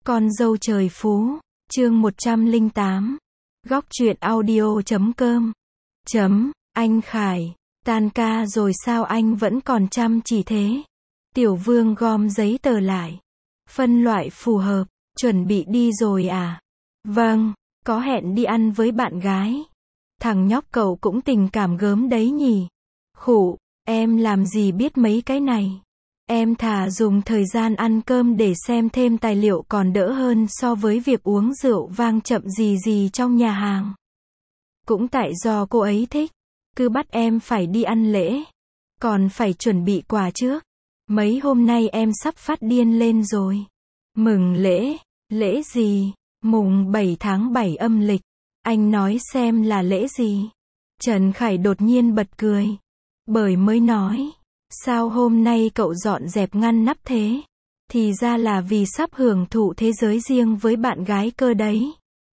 Con dâu trời phú, chương 108. Góc truyện audio.com. Anh Khải, tan ca rồi sao anh vẫn còn chăm chỉ thế? Tiểu Vương gom giấy tờ lại. Phân loại phù hợp, chuẩn bị đi rồi à? Vâng, có hẹn đi ăn với bạn gái. Thằng nhóc cậu cũng tình cảm gớm đấy nhỉ? Khụ, em làm gì biết mấy cái này. Em thà dùng thời gian ăn cơm để xem thêm tài liệu còn đỡ hơn so với việc uống rượu vang chậm gì trong nhà hàng. Cũng tại do cô ấy thích, cứ bắt em phải đi ăn lễ, còn phải chuẩn bị quà trước. Mấy hôm nay em sắp phát điên lên rồi. Mừng lễ, lễ gì? Mùng 7 tháng 7 âm lịch. Anh nói xem là lễ gì? Trần Khải đột nhiên bật cười. Bởi mới nói, sao hôm nay cậu dọn dẹp ngăn nắp thế? Thì ra là vì sắp hưởng thụ thế giới riêng với bạn gái cơ đấy.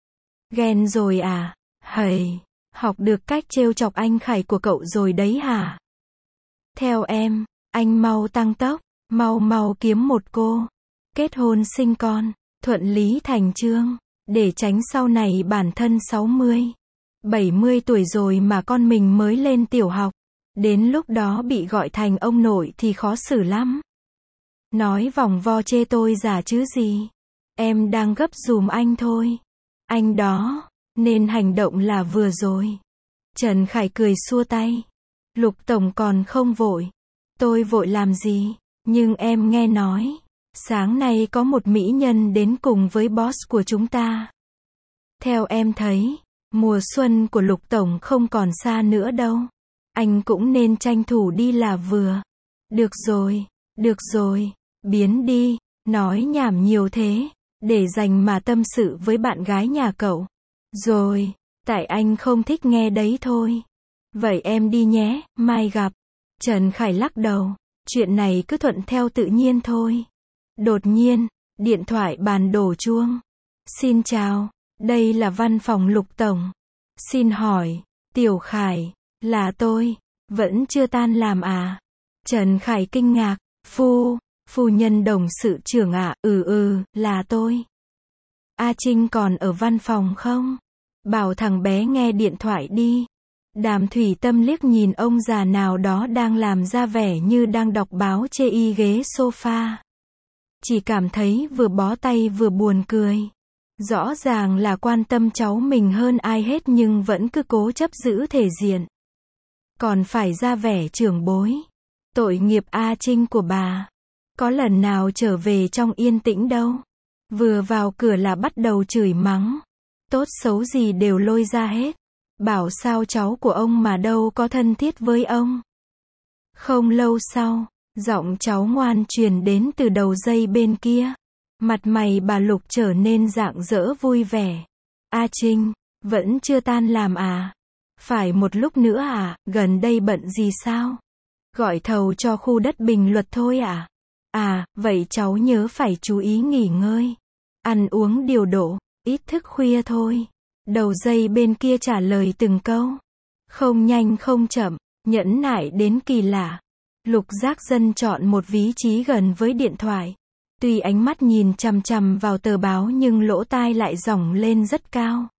Ghen rồi à? Hầy, học được cách trêu chọc anh Khải của cậu rồi đấy hả? Theo em, anh mau tăng tốc, mau kiếm một cô. Kết hôn sinh con, thuận lý thành chương, để tránh sau này bản thân 60, 70 tuổi rồi mà con mình mới lên tiểu học. Đến lúc đó bị gọi thành ông nội thì khó xử lắm. Nói vòng vo chê tôi già chứ gì. Em đang gấp giùm anh thôi. Anh đó, nên hành động là vừa rồi. Trần Khải cười xua tay. Lục Tổng còn không vội. Tôi vội làm gì? Nhưng em nghe nói, sáng nay có một mỹ nhân đến cùng với boss của chúng ta. Theo em thấy, mùa xuân của Lục Tổng không còn xa nữa đâu. Anh cũng nên tranh thủ đi là vừa. Được rồi, biến đi, nói nhảm nhiều thế, để dành mà tâm sự với bạn gái nhà cậu. Rồi, tại anh không thích nghe đấy thôi. Vậy em đi nhé, mai gặp. Trần Khải lắc đầu, chuyện này cứ thuận theo tự nhiên thôi. Đột nhiên, điện thoại bàn đổ chuông. Xin chào, đây là văn phòng Lục Tổng. Xin hỏi, Tiểu Khải, là tôi, vẫn chưa tan làm à? Trần Khải kinh ngạc, phu nhân Đồng sự trưởng ạ, là tôi. A Trinh còn ở văn phòng không? Bảo thằng bé nghe điện thoại đi. Đàm Thủy Tâm liếc nhìn ông già nào đó đang làm ra vẻ như đang đọc báo chê y ghế sofa. Chỉ cảm thấy vừa bó tay vừa buồn cười. Rõ ràng là quan tâm cháu mình hơn ai hết nhưng vẫn cứ cố chấp giữ thể diện. Còn phải ra vẻ trưởng bối. Tội nghiệp A Trinh của bà. Có lần nào trở về trong yên tĩnh đâu. Vừa vào cửa là bắt đầu chửi mắng. Tốt xấu gì đều lôi ra hết. Bảo sao cháu của ông mà đâu có thân thiết với ông. Không lâu sau, giọng cháu ngoan truyền đến từ đầu dây bên kia. Mặt mày bà Lục trở nên rạng rỡ vui vẻ. A Trinh, vẫn chưa tan làm à? Phải một lúc nữa à? Gần đây bận gì sao? Gọi thầu cho khu đất Bình Luật thôi à? À, vậy cháu nhớ phải chú ý nghỉ ngơi. Ăn uống điều độ, ít thức khuya thôi. Đầu dây bên kia trả lời từng câu. Không nhanh không chậm, nhẫn nại đến kỳ lạ. Lục Giác Dân chọn một vị trí gần với điện thoại. Tuy ánh mắt nhìn chằm chằm vào tờ báo nhưng lỗ tai lại dỏng lên rất cao.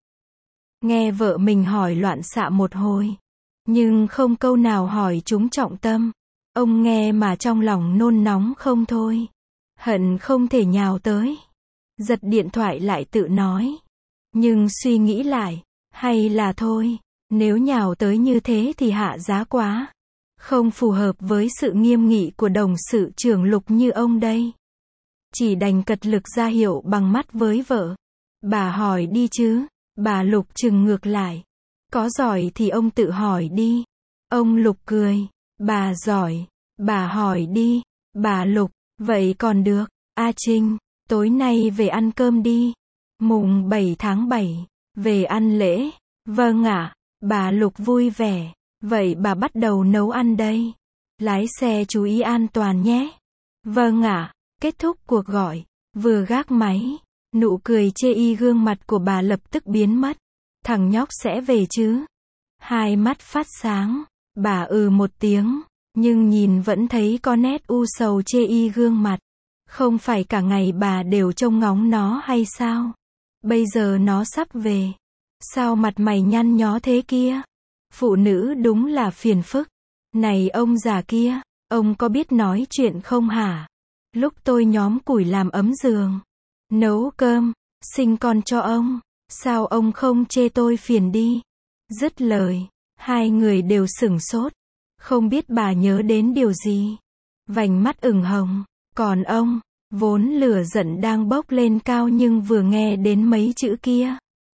Nghe vợ mình hỏi loạn xạ một hồi. Nhưng không câu nào hỏi trúng trọng tâm. Ông nghe mà trong lòng nôn nóng không thôi. Hận không thể nhào tới. Giật điện thoại lại tự nói. Nhưng suy nghĩ lại, hay là thôi, nếu nhào tới như thế thì hạ giá quá. Không phù hợp với sự nghiêm nghị của đồng sự trưởng Lục như ông đây. Chỉ đành cật lực ra hiệu bằng mắt với vợ. Bà hỏi đi chứ, bà Lục trừng ngược lại. Có giỏi thì ông tự hỏi đi. Ông Lục cười, bà giỏi, bà hỏi đi. Bà Lục, vậy còn được, A Trinh, tối nay về ăn cơm đi. Mùng 7 tháng 7, về ăn lễ. Vâng ạ, bà Lục vui vẻ. Vậy bà bắt đầu nấu ăn đây. Lái xe chú ý an toàn nhé. Vâng ạ. Kết thúc cuộc gọi, vừa gác máy, nụ cười chê y gương mặt của bà lập tức biến mất. Thằng nhóc sẽ về chứ? Hai mắt phát sáng, bà một tiếng, nhưng nhìn vẫn thấy có nét u sầu chê y gương mặt. Không phải cả ngày bà đều trông ngóng nó hay sao? Bây giờ nó sắp về. Sao mặt mày nhăn nhó thế kia? Phụ nữ đúng là phiền phức. Này ông già kia, ông có biết nói chuyện không hả? Lúc tôi nhóm củi làm ấm giường, nấu cơm, sinh con cho ông, sao ông không chê tôi phiền đi? Dứt lời, hai người đều sửng sốt, không biết bà nhớ đến điều gì. Vành mắt ửng hồng, còn ông, vốn lửa giận đang bốc lên cao nhưng vừa nghe đến mấy chữ kia,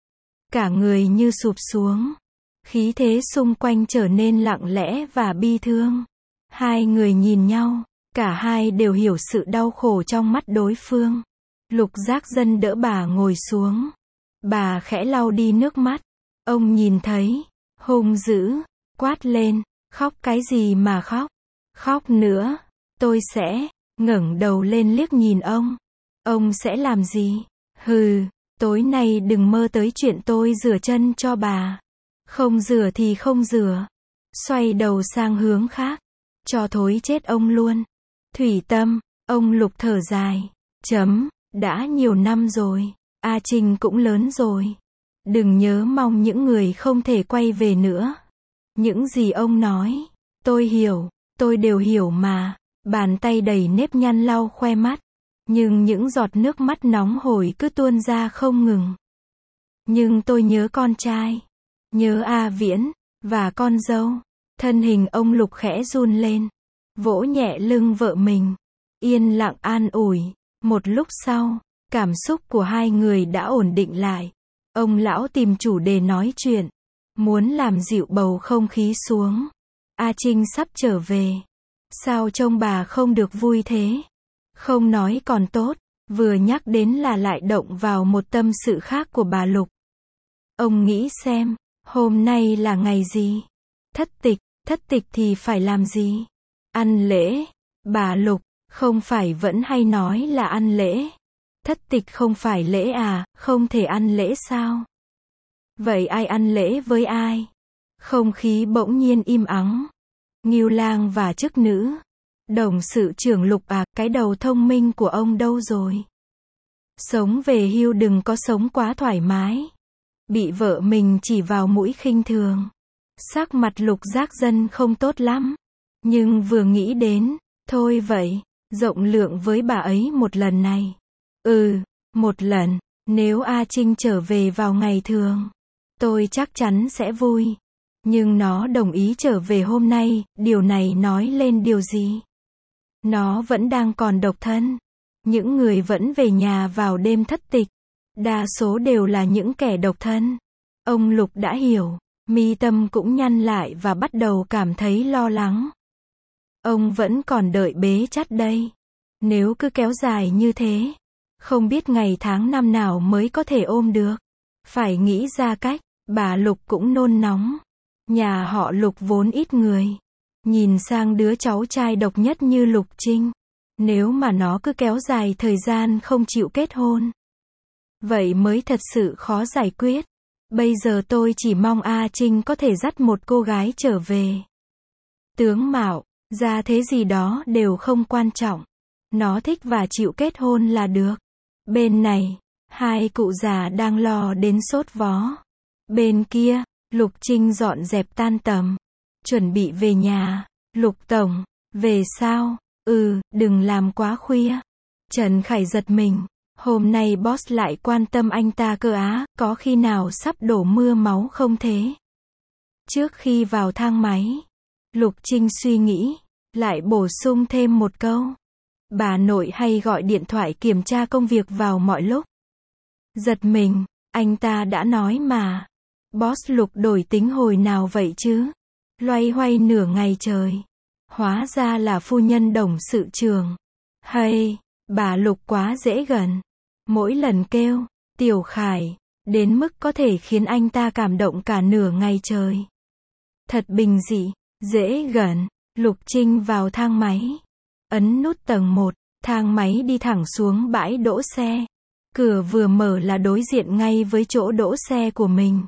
cả người như sụp xuống. Khí thế xung quanh trở nên lặng lẽ và bi thương. Hai người nhìn nhau, cả hai đều hiểu sự đau khổ trong mắt đối phương. Lục Giác Dân đỡ bà ngồi xuống. Bà khẽ lau đi nước mắt. Ông nhìn thấy, hung dữ, quát lên, khóc cái gì mà khóc? Khóc nữa, tôi sẽ, ngẩng đầu lên liếc nhìn ông. Ông sẽ làm gì? Hừ, tối nay đừng mơ tới chuyện tôi rửa chân cho bà. Không rửa thì không rửa. Xoay đầu sang hướng khác. Cho thối chết ông luôn. Thủy Tâm, ông Lục thở dài. Đã nhiều năm rồi. A Trinh cũng lớn rồi. Đừng nhớ mong những người không thể quay về nữa. Những gì ông nói, tôi hiểu, tôi đều hiểu mà. Bàn tay đầy nếp nhăn lau khoe mắt. Nhưng những giọt nước mắt nóng hổi cứ tuôn ra không ngừng. Nhưng tôi nhớ con trai. Nhớ A Viễn, và con dâu. Thân hình ông Lục khẽ run lên. Vỗ nhẹ lưng vợ mình. Yên lặng an ủi. Một lúc sau, cảm xúc của hai người đã ổn định lại. Ông lão tìm chủ đề nói chuyện. Muốn làm dịu bầu không khí xuống. A Trinh sắp trở về. Sao trông bà không được vui thế? Không nói còn tốt. Vừa nhắc đến là lại động vào một tâm sự khác của bà Lục. Ông nghĩ xem. Hôm nay là ngày gì? Thất tịch thì phải làm gì? Ăn lễ. Bà Lục, không phải vẫn hay nói là ăn lễ. Thất tịch không phải lễ à, không thể ăn lễ sao? Vậy ai ăn lễ với ai? Không khí bỗng nhiên im ắng. Ngưu Lang và chức nữ. Đồng sự trưởng Lục à, cái đầu thông minh của ông đâu rồi? Sống về hưu đừng có sống quá thoải mái. Bị vợ mình chỉ vào mũi khinh thường. Sắc mặt Lục Giác Dân không tốt lắm. Nhưng vừa nghĩ đến, thôi vậy, rộng lượng với bà ấy một lần này. Một lần, nếu A Trinh trở về vào ngày thường, tôi chắc chắn sẽ vui. Nhưng nó đồng ý trở về hôm nay, điều này nói lên điều gì? Nó vẫn đang còn độc thân. Những người vẫn về nhà vào đêm thất tịch. Đa số đều là những kẻ độc thân. Ông Lục đã hiểu, mi tâm cũng nhăn lại và bắt đầu cảm thấy lo lắng. Ông vẫn còn đợi bế chắt đây. Nếu cứ kéo dài như thế, không biết ngày tháng năm nào mới có thể ôm được. Phải nghĩ ra cách. Bà Lục cũng nôn nóng. Nhà họ Lục vốn ít người. Nhìn sang đứa cháu trai độc nhất như Lục Trinh. Nếu mà nó cứ kéo dài thời gian không chịu kết hôn, vậy mới thật sự khó giải quyết. Bây giờ tôi chỉ mong A Trinh có thể dắt một cô gái trở về. Tướng mạo, gia thế gì đó đều không quan trọng. Nó thích và chịu kết hôn là được. Bên này, hai cụ già đang lo đến sốt vó. Bên kia, Lục Trinh dọn dẹp tan tầm. Chuẩn bị về nhà. Lục Tổng, về sao? Đừng làm quá khuya. Trần Khải giật mình. Hôm nay boss lại quan tâm anh ta cơ á, có khi nào sắp đổ mưa máu không thế? Trước khi vào thang máy, Lục Trinh suy nghĩ, lại bổ sung thêm một câu. Bà nội hay gọi điện thoại kiểm tra công việc vào mọi lúc. Giật mình, anh ta đã nói mà. Boss Lục đổi tính hồi nào vậy chứ? Loay hoay nửa ngày trời. Hóa ra là phu nhân đồng sự trưởng. Hay, bà Lục quá dễ gần. Mỗi lần kêu, Tiểu Khải, đến mức có thể khiến anh ta cảm động cả nửa ngày trời. Thật bình dị, dễ gần. Lục Trinh vào thang máy. Ấn nút tầng 1, thang máy đi thẳng xuống bãi đỗ xe. Cửa vừa mở là đối diện ngay với chỗ đỗ xe của mình.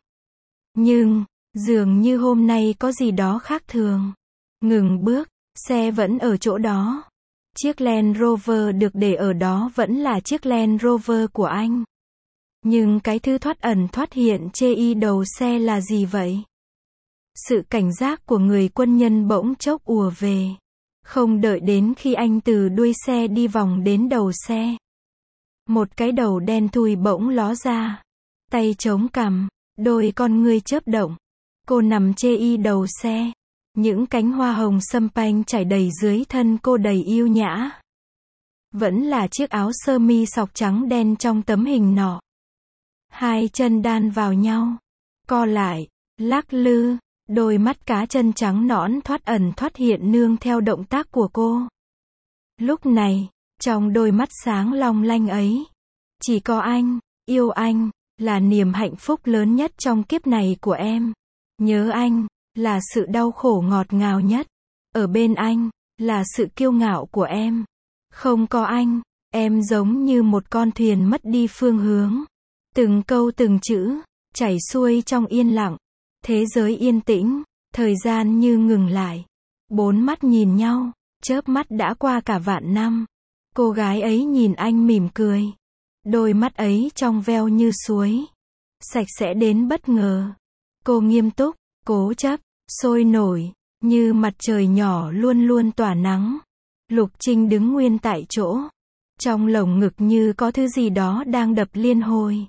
Nhưng, dường như hôm nay có gì đó khác thường. Ngừng bước, xe vẫn ở chỗ đó. Chiếc Land Rover được để ở đó vẫn là chiếc Land Rover của anh. Nhưng cái thứ thoát ẩn thoát hiện chê y đầu xe là gì vậy? Sự cảnh giác của người quân nhân bỗng chốc ùa về. Không đợi đến khi anh từ đuôi xe đi vòng đến đầu xe. Một cái đầu đen thui bỗng ló ra. Tay chống cằm, đôi con ngươi chớp động. Cô nằm chê y đầu xe. Những cánh hoa hồng sâm panh trải đầy dưới thân cô đầy yêu nhã. Vẫn là chiếc áo sơ mi sọc trắng đen trong tấm hình nọ. Hai chân đan vào nhau, co lại, lắc lư, đôi mắt cá chân trắng nõn thoát ẩn thoát hiện nương theo động tác của cô. Lúc này, trong đôi mắt sáng long lanh ấy, chỉ có anh, yêu anh, là niềm hạnh phúc lớn nhất trong kiếp này của em. Nhớ anh, là sự đau khổ ngọt ngào nhất. Ở bên anh, là sự kiêu ngạo của em. Không có anh, em giống như một con thuyền mất đi phương hướng. Từng câu từng chữ, chảy xuôi trong yên lặng. Thế giới yên tĩnh, thời gian như ngừng lại. Bốn mắt nhìn nhau, chớp mắt đã qua cả vạn năm. Cô gái ấy nhìn anh mỉm cười. Đôi mắt ấy trong veo như suối. Sạch sẽ đến bất ngờ. Cô nghiêm túc, cố chấp, sôi nổi, như mặt trời nhỏ luôn luôn tỏa nắng. Lục Trinh đứng nguyên tại chỗ. Trong lồng ngực như có thứ gì đó đang đập liên hồi.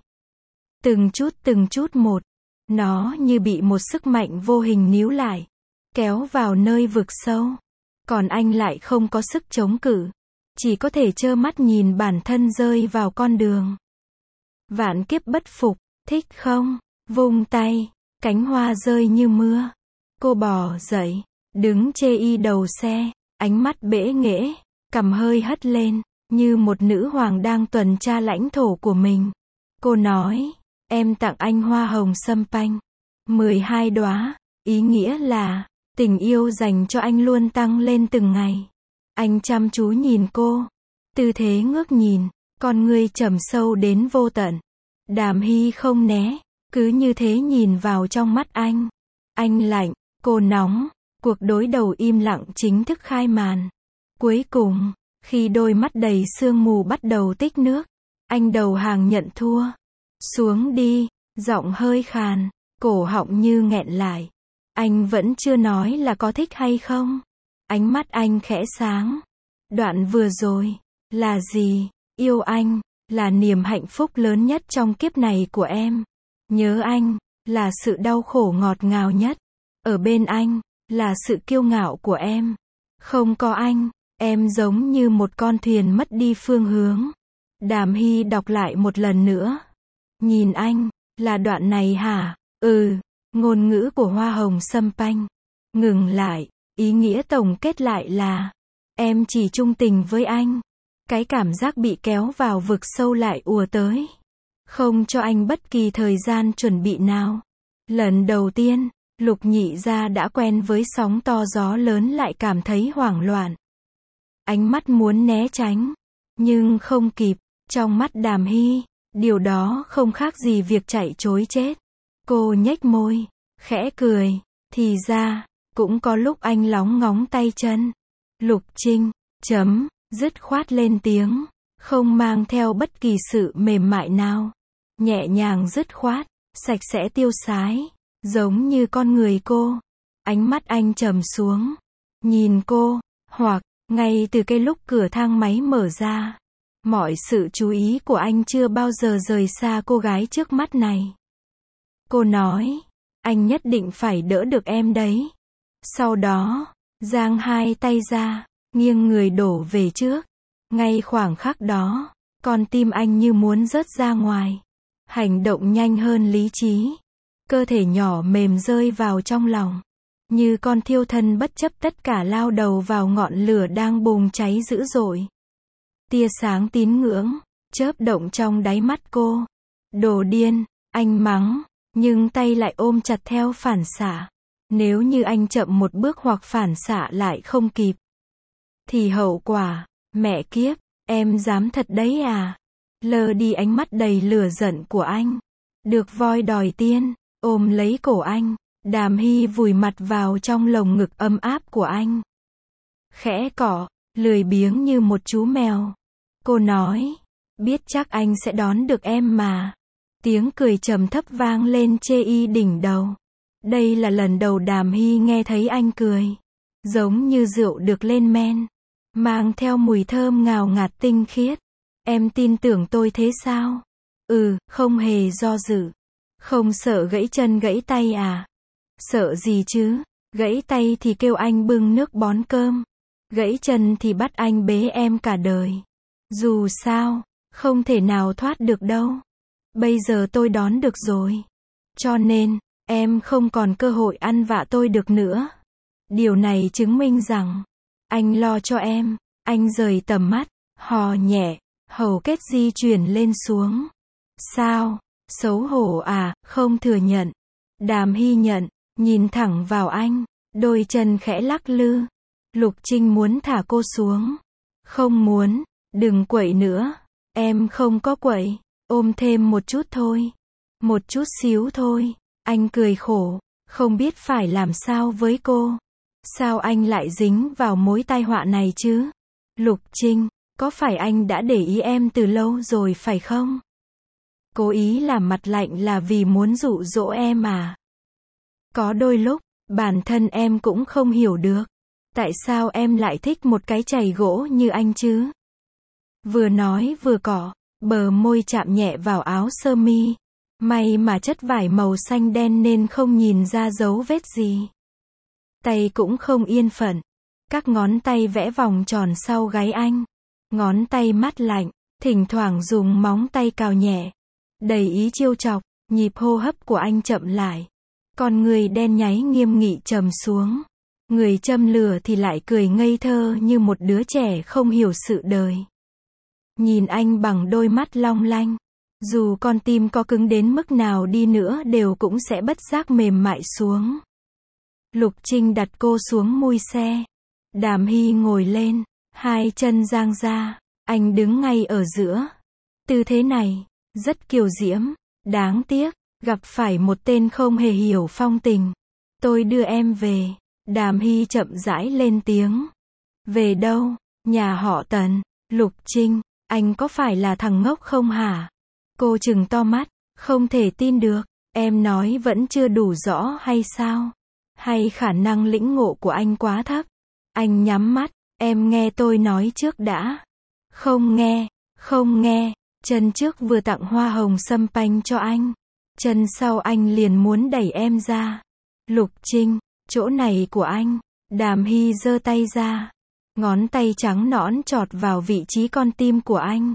Từng chút một. Nó như bị một sức mạnh vô hình níu lại. Kéo vào nơi vực sâu. Còn anh lại không có sức chống cự. Chỉ có thể trơ mắt nhìn bản thân rơi vào con đường. Vạn kiếp bất phục, thích không? Vung tay, cánh hoa rơi như mưa. Cô bò dậy, đứng chê y đầu xe, ánh mắt bẽ nghễ, cằm hơi hất lên, như một nữ hoàng đang tuần tra lãnh thổ của mình. Cô nói, em tặng anh hoa hồng sâm panh, 12 đóa, ý nghĩa là, tình yêu dành cho anh luôn tăng lên từng ngày. Anh chăm chú nhìn cô, tư thế ngước nhìn, con ngươi trầm sâu đến vô tận. Đàm Hy không né, cứ như thế nhìn vào trong mắt anh. Anh lạnh, cô nóng, cuộc đối đầu im lặng chính thức khai màn. Cuối cùng, khi đôi mắt đầy sương mù bắt đầu tích nước, anh đầu hàng nhận thua. Xuống đi, giọng hơi khàn, cổ họng như nghẹn lại. Anh vẫn chưa nói là có thích hay không. Ánh mắt anh khẽ sáng. Đoạn vừa rồi, là gì? Yêu anh, là niềm hạnh phúc lớn nhất trong kiếp này của em. Nhớ anh, là sự đau khổ ngọt ngào nhất. Ở bên anh, là sự kiêu ngạo của em. Không có anh, em giống như một con thuyền mất đi phương hướng. Đàm Hy đọc lại một lần nữa. Nhìn anh, là đoạn này hả? Ngôn ngữ của hoa hồng sâm panh. Ngừng lại, ý nghĩa tổng kết lại là, em chỉ trung tình với anh. Cái cảm giác bị kéo vào vực sâu lại ùa tới. Không cho anh bất kỳ thời gian chuẩn bị nào. Lần đầu tiên, Lục Nhị gia đã quen với sóng to gió lớn lại cảm thấy hoảng loạn. Ánh mắt muốn né tránh, nhưng không kịp. Trong mắt Đàm Hy, điều đó không khác gì việc chạy trối chết. Cô nhếch môi, khẽ cười, thì ra, cũng có lúc anh lóng ngóng tay chân. Lục Trinh, dứt khoát lên tiếng, không mang theo bất kỳ sự mềm mại nào. Nhẹ nhàng dứt khoát, sạch sẽ tiêu sái, giống như con người cô. Ánh mắt anh trầm xuống, nhìn cô, hoặc, ngay từ cái lúc cửa thang máy mở ra. Mọi sự chú ý của anh chưa bao giờ rời xa cô gái trước mắt này. Cô nói, anh nhất định phải đỡ được em đấy. Sau đó, giang hai tay ra, nghiêng người đổ về trước. Ngay khoảng khắc đó, con tim anh như muốn rớt ra ngoài. Hành động nhanh hơn lý trí. Cơ thể nhỏ mềm rơi vào trong lòng. Như con thiêu thân bất chấp tất cả lao đầu vào ngọn lửa đang bùng cháy dữ dội. Tia sáng tín ngưỡng, chớp động trong đáy mắt cô. Đồ điên, anh mắng, nhưng tay lại ôm chặt theo phản xạ. Nếu như anh chậm một bước hoặc phản xạ lại không kịp, thì hậu quả, mẹ kiếp, em dám thật đấy à? Lờ đi ánh mắt đầy lửa giận của anh. Được voi đòi tiên, ôm lấy cổ anh. Đàm Hy vùi mặt vào trong lồng ngực ấm áp của anh. Khẽ cọ, lười biếng như một chú mèo. Cô nói, biết chắc anh sẽ đón được em mà. Tiếng cười trầm thấp vang lên chê y đỉnh đầu. Đây là lần đầu Đàm Hy nghe thấy anh cười. Giống như rượu được lên men. Mang theo mùi thơm ngào ngạt tinh khiết. Em tin tưởng tôi thế sao? Không hề do dự. Không sợ gãy chân gãy tay à? Sợ gì chứ? Gãy tay thì kêu anh bưng nước bón cơm. Gãy chân thì bắt anh bế em cả đời. Dù sao, không thể nào thoát được đâu. Bây giờ tôi đón được rồi. Cho nên, em không còn cơ hội ăn vạ tôi được nữa. Điều này chứng minh rằng, anh lo cho em. Anh rời tầm mắt, hò nhẹ, hầu kết di chuyển lên xuống. Sao? Xấu hổ à? Không thừa nhận. Đàm Hy nhận, nhìn thẳng vào anh, đôi chân khẽ lắc lư. Lục Trinh muốn thả cô xuống. Không muốn, đừng quậy nữa. Em không có quậy, ôm thêm một chút thôi. Một chút xíu thôi. Anh cười khổ, không biết phải làm sao với cô. Sao anh lại dính vào mối tai họa này chứ? Lục Trinh, có phải anh đã để ý em từ lâu rồi phải không? Cố ý làm mặt lạnh là vì muốn dụ dỗ em à? Có đôi lúc, bản thân em cũng không hiểu được. Tại sao em lại thích một cái chày gỗ như anh chứ? Vừa nói vừa cọ, bờ môi chạm nhẹ vào áo sơ mi. May mà chất vải màu xanh đen nên không nhìn ra dấu vết gì. Tay cũng không yên phận. Các ngón tay vẽ vòng tròn sau gáy anh. Ngón tay mát lạnh, thỉnh thoảng dùng móng tay cào nhẹ. Đầy ý trêu chọc, nhịp hô hấp của anh chậm lại. Con người đen nháy nghiêm nghị trầm xuống. Người châm lửa thì lại cười ngây thơ như một đứa trẻ không hiểu sự đời. Nhìn anh bằng đôi mắt long lanh. Dù con tim có cứng đến mức nào đi nữa đều cũng sẽ bất giác mềm mại xuống. Lục Trinh đặt cô xuống mui xe. Đàm Hy ngồi lên, hai chân dang ra. Anh đứng ngay ở giữa. Tư thế này, rất kiều diễm. Đáng tiếc, gặp phải một tên không hề hiểu phong tình. Tôi đưa em về. Đàm Hy chậm rãi lên tiếng. Về đâu? Nhà họ Tần. Lục Trinh, anh có phải là thằng ngốc không hả? Cô trừng to mắt, không thể tin được. Em nói vẫn chưa đủ rõ hay sao? Hay khả năng lĩnh ngộ của anh quá thấp? Anh nhắm mắt, em nghe tôi nói trước đã. Không nghe, không nghe. Chân trước vừa tặng hoa hồng sâm panh cho anh. Chân sau anh liền muốn đẩy em ra. Lục Trinh, chỗ này của anh. Đàm Hy giơ tay ra. Ngón tay trắng nõn chọt vào vị trí con tim của anh.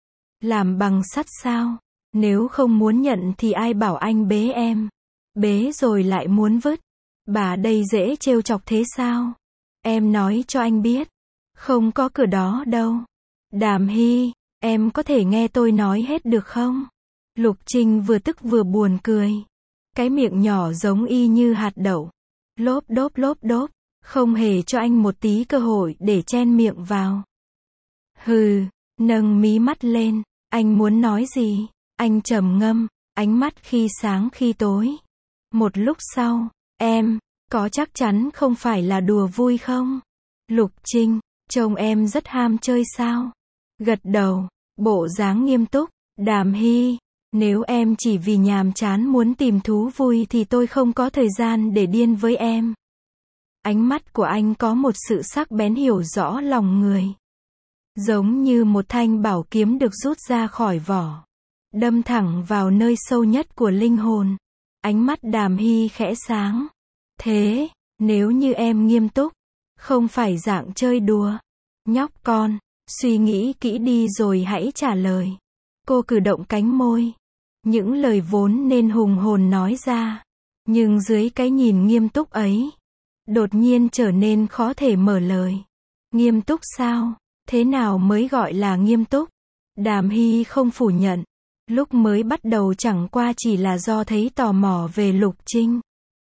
Làm bằng sắt sao? Nếu không muốn nhận thì ai bảo anh bế em? Bế rồi lại muốn vứt. Bà đây dễ trêu chọc thế sao? Em nói cho anh biết. Không có cửa đó đâu. Đàm Hy, em có thể nghe tôi nói hết được không? Lục Trinh vừa tức vừa buồn cười. Cái miệng nhỏ giống y như hạt đậu. Lốp đốp, không hề cho anh một tí cơ hội để chen miệng vào. Hừ, nâng mí mắt lên, anh muốn nói gì? Anh trầm ngâm, ánh mắt khi sáng khi tối. Một lúc sau, em, có chắc chắn không phải là đùa vui không? Lục Trinh, trông em rất ham chơi sao? Gật đầu, bộ dáng nghiêm túc. Đàm Hy, nếu em chỉ vì nhàm chán muốn tìm thú vui thì tôi không có thời gian để điên với em. Ánh mắt của anh có một sự sắc bén hiểu rõ lòng người. Giống như một thanh bảo kiếm được rút ra khỏi vỏ. Đâm thẳng vào nơi sâu nhất của linh hồn. Ánh mắt Đàm Hy khẽ sáng. Thế, nếu như em nghiêm túc, không phải dạng chơi đùa. Nhóc con, suy nghĩ kỹ đi rồi hãy trả lời. Cô cử động cánh môi. Những lời vốn nên hùng hồn nói ra. Nhưng dưới cái nhìn nghiêm túc ấy, đột nhiên trở nên khó thể mở lời. Nghiêm túc sao? Thế nào mới gọi là nghiêm túc? Đàm Hy không phủ nhận. Lúc mới bắt đầu chẳng qua chỉ là do thấy tò mò về Lục Trinh.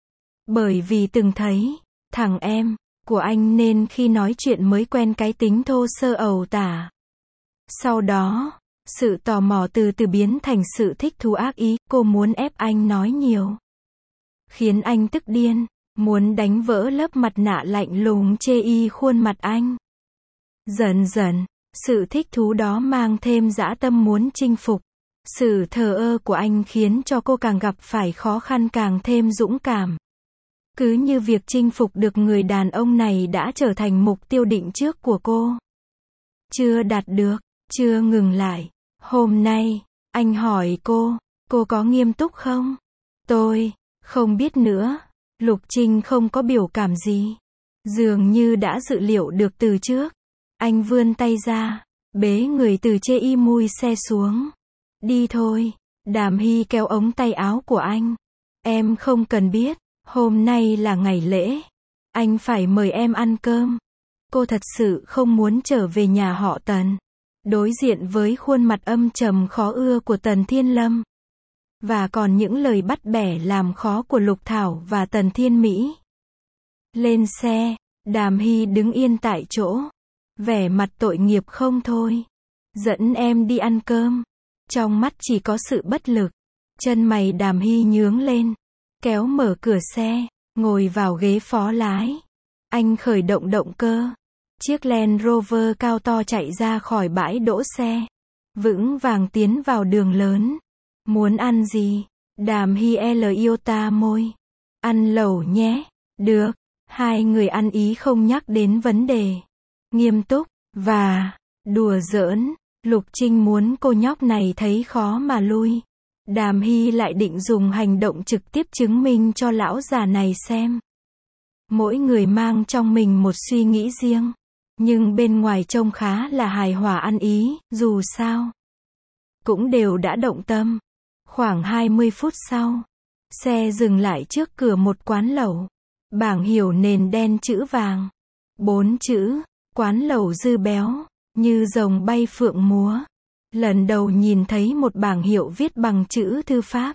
Bởi vì từng thấy, thằng em, của anh nên khi nói chuyện mới quen cái tính thô sơ ẩu tả. Sau đó, sự tò mò từ từ biến thành sự thích thú ác ý, cô muốn ép anh nói nhiều. Khiến anh tức điên, muốn đánh vỡ lớp mặt nạ lạnh lùng chê y khuôn mặt anh. Dần dần, sự thích thú đó mang thêm dã tâm muốn chinh phục. Sự thờ ơ của anh khiến cho cô càng gặp phải khó khăn càng thêm dũng cảm. Cứ như việc chinh phục được người đàn ông này đã trở thành mục tiêu định trước của cô. Chưa đạt được, chưa ngừng lại. Hôm nay, anh hỏi cô có nghiêm túc không? Tôi không biết nữa. Lục Trinh không có biểu cảm gì. Dường như đã dự liệu được từ trước. Anh vươn tay ra, bế người từ chê y mui xe xuống. Đi thôi. Đàm Hy kéo ống tay áo của anh. Em không cần biết, hôm nay là ngày lễ. Anh phải mời em ăn cơm. Cô thật sự không muốn trở về nhà họ Tần. Đối diện với khuôn mặt âm trầm khó ưa của Tần Thiên Lâm. Và còn những lời bắt bẻ làm khó của Lục Thảo và Tần Thiên Mỹ. Lên xe, Đàm Hy đứng yên tại chỗ. Vẻ mặt tội nghiệp không thôi. Dẫn em đi ăn cơm. Trong mắt chỉ có sự bất lực. Chân mày Đàm Hy nhướng lên. Kéo mở cửa xe, ngồi vào ghế phó lái. Anh khởi động động cơ. Chiếc Land Rover cao to chạy ra khỏi bãi đỗ xe. Vững vàng tiến vào đường lớn. Muốn ăn gì? Đàm Hy Iota môi. Ăn lẩu nhé. Được. Hai người ăn ý không nhắc đến vấn đề. Nghiêm túc, và đùa giỡn. Lục Trinh muốn cô nhóc này thấy khó mà lui. Đàm Hy lại định dùng hành động trực tiếp chứng minh cho lão già này xem. Mỗi người mang trong mình một suy nghĩ riêng. Nhưng bên ngoài trông khá là hài hòa ăn ý, dù sao. Cũng đều đã động tâm. Khoảng 20 phút sau, xe dừng lại trước cửa một quán lẩu. Bảng hiệu nền đen chữ vàng. 4 chữ, quán lẩu Dư Béo, như rồng bay phượng múa. Lần đầu nhìn thấy một bảng hiệu viết bằng chữ thư pháp.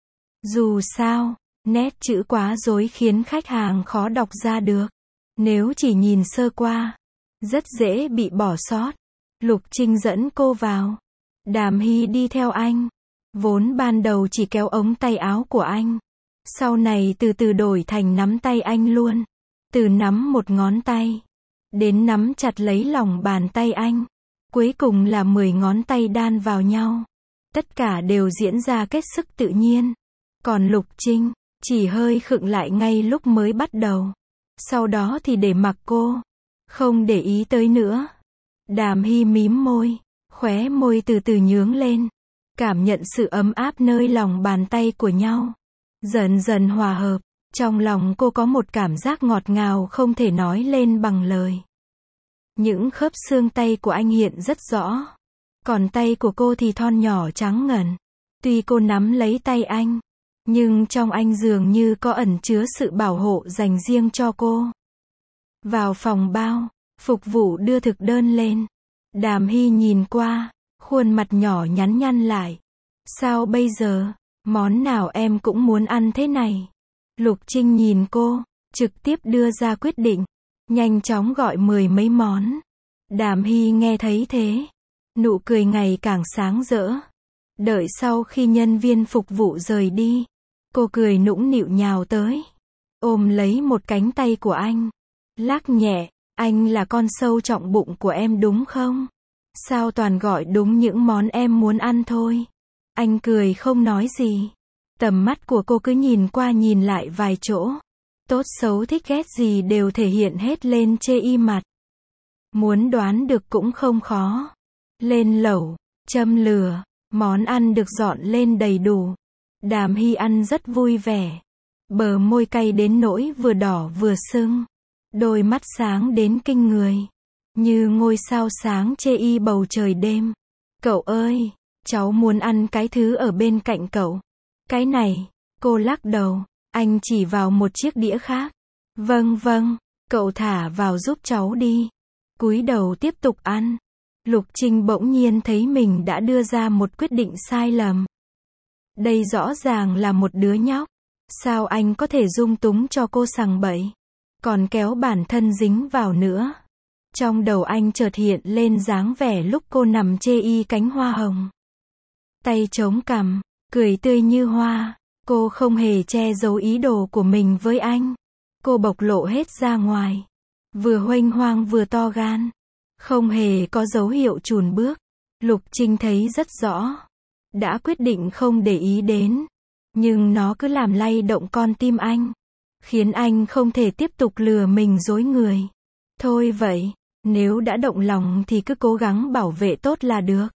Dù sao, nét chữ quá rối khiến khách hàng khó đọc ra được. Nếu chỉ nhìn sơ qua, rất dễ bị bỏ sót. Lục Trinh dẫn cô vào. Đàm Hy đi theo anh. Vốn ban đầu chỉ kéo ống tay áo của anh. Sau này từ từ đổi thành nắm tay anh luôn. Từ nắm một ngón tay, đến nắm chặt lấy lòng bàn tay anh. Cuối cùng là 10 ngón tay đan vào nhau. Tất cả đều diễn ra hết sức tự nhiên. Còn Lục Trinh, chỉ hơi khựng lại ngay lúc mới bắt đầu. Sau đó thì để mặc cô. Không để ý tới nữa. Đàm Hy mím môi. Khóe môi từ từ nhướng lên. Cảm nhận sự ấm áp nơi lòng bàn tay của nhau. Dần dần hòa hợp. Trong lòng cô có một cảm giác ngọt ngào không thể nói lên bằng lời. Những khớp xương tay của anh hiện rất rõ. Còn tay của cô thì thon nhỏ trắng ngần. Tuy cô nắm lấy tay anh, nhưng trong anh dường như có ẩn chứa sự bảo hộ dành riêng cho cô. Vào phòng bao, phục vụ đưa thực đơn lên. Đàm Hy nhìn qua, khuôn mặt nhỏ nhắn nhăn lại. Sao bây giờ? Món nào em cũng muốn ăn thế này? Lục Trinh nhìn cô, trực tiếp đưa ra quyết định. Nhanh chóng gọi 10 mấy món. Đàm Hy nghe thấy thế. Nụ cười ngày càng sáng rỡ. Đợi sau khi nhân viên phục vụ rời đi, cô cười nũng nịu nhào tới. Ôm lấy một cánh tay của anh. Lắc nhẹ, anh là con sâu trọng bụng của em đúng không? Sao toàn gọi đúng những món em muốn ăn thôi? Anh cười không nói gì. Tầm mắt của cô cứ nhìn qua nhìn lại vài chỗ. Tốt xấu thích ghét gì đều thể hiện hết lên chê y mặt. Muốn đoán được cũng không khó. Lên lẩu, châm lửa, món ăn được dọn lên đầy đủ. Đàm Hy ăn rất vui vẻ. Bờ môi cay đến nỗi vừa đỏ vừa sưng. Đôi mắt sáng đến kinh người. Như ngôi sao sáng chê y bầu trời đêm. Cậu ơi, cháu muốn ăn cái thứ ở bên cạnh cậu. Cái này, cô lắc đầu. Anh chỉ vào một chiếc đĩa khác. Vâng, cậu thả vào giúp cháu đi. Cúi đầu tiếp tục ăn. Lục Trinh bỗng nhiên thấy mình đã đưa ra một quyết định sai lầm. Đây rõ ràng là một đứa nhóc. Sao anh có thể dung túng cho cô sằng bậy? Còn kéo bản thân dính vào nữa. Trong đầu anh chợt hiện lên dáng vẻ lúc cô nằm chê y cánh hoa hồng. Tay chống cằm, cười tươi như hoa. Cô không hề che giấu ý đồ của mình với anh. Cô bộc lộ hết ra ngoài. Vừa huênh hoang vừa to gan. Không hề có dấu hiệu chùn bước. Lục Trinh thấy rất rõ. Đã quyết định không để ý đến. Nhưng nó cứ làm lay động con tim anh. Khiến anh không thể tiếp tục lừa mình dối người. Thôi vậy, nếu đã động lòng thì cứ cố gắng bảo vệ tốt là được.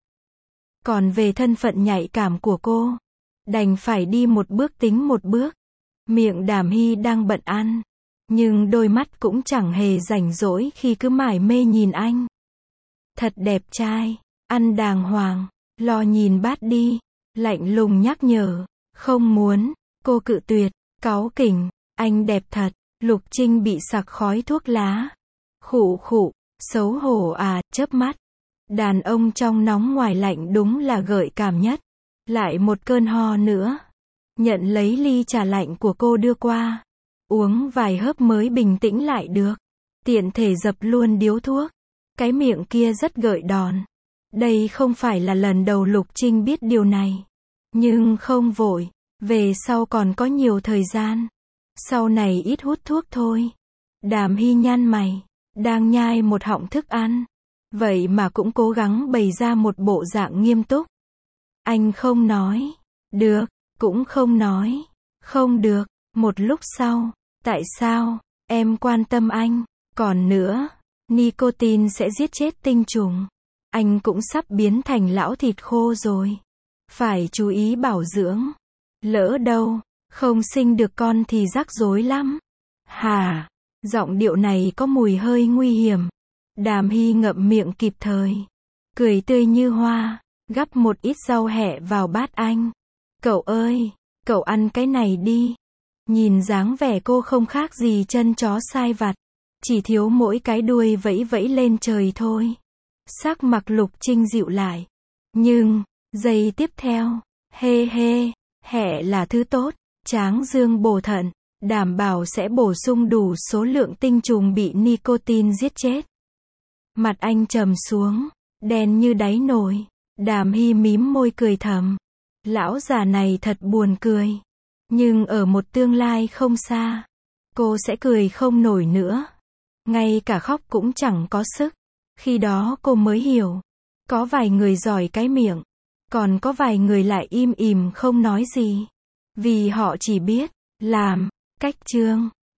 Còn về thân phận nhạy cảm của cô, đành phải đi một bước tính một bước. Miệng Đàm Hy đang bận ăn, nhưng đôi mắt cũng chẳng hề rảnh rỗi khi cứ mải mê nhìn anh. Thật đẹp trai, ăn đàng hoàng, lo nhìn bát đi, lạnh lùng nhắc nhở. Không muốn, cô cự tuyệt, cáu kỉnh, anh đẹp thật. Lục Trinh bị sặc khói thuốc lá. Khụ khụ, xấu hổ à, chớp mắt. Đàn ông trong nóng ngoài lạnh đúng là gợi cảm nhất. Lại một cơn ho nữa. Nhận lấy ly trà lạnh của cô đưa qua. Uống vài hớp mới bình tĩnh lại được. Tiện thể dập luôn điếu thuốc. Cái miệng kia rất gợi đòn. Đây không phải là lần đầu Lục Trinh biết điều này. Nhưng không vội. Về sau còn có nhiều thời gian. Sau này ít hút thuốc thôi. Đàm Hy nhăn mày. Đang nhai một họng thức ăn. Vậy mà cũng cố gắng bày ra một bộ dạng nghiêm túc. Anh không nói. Được. Cũng không nói. Không được. Một lúc sau. Tại sao? Em quan tâm anh. Còn nữa. Nicotine sẽ giết chết tinh trùng. Anh cũng sắp biến thành lão thịt khô rồi. Phải chú ý bảo dưỡng. Lỡ đâu. Không sinh được con thì rắc rối lắm. Hả? Giọng điệu này có mùi hơi nguy hiểm. Đàm Hy ngậm miệng kịp thời. Cười tươi như hoa. Gắp một ít rau hẹ vào bát anh. Cậu ơi, cậu ăn cái này đi. Nhìn dáng vẻ cô không khác gì chân chó sai vặt. Chỉ thiếu mỗi cái đuôi vẫy vẫy lên trời thôi. Sắc mặt Lục Trinh dịu lại. Nhưng, giây tiếp theo, hê hê, hẹ là thứ tốt, tráng dương bổ thận, đảm bảo sẽ bổ sung đủ số lượng tinh trùng bị nicotine giết chết. Mặt anh trầm xuống, đen như đáy nồi. Đàm Hy mím môi cười thầm. Lão già này thật buồn cười. Nhưng ở một tương lai không xa, cô sẽ cười không nổi nữa. Ngay cả khóc cũng chẳng có sức. Khi đó cô mới hiểu. Có vài người giỏi cái miệng. Còn có vài người lại im ỉm không nói gì. Vì họ chỉ biết làm. Cách chương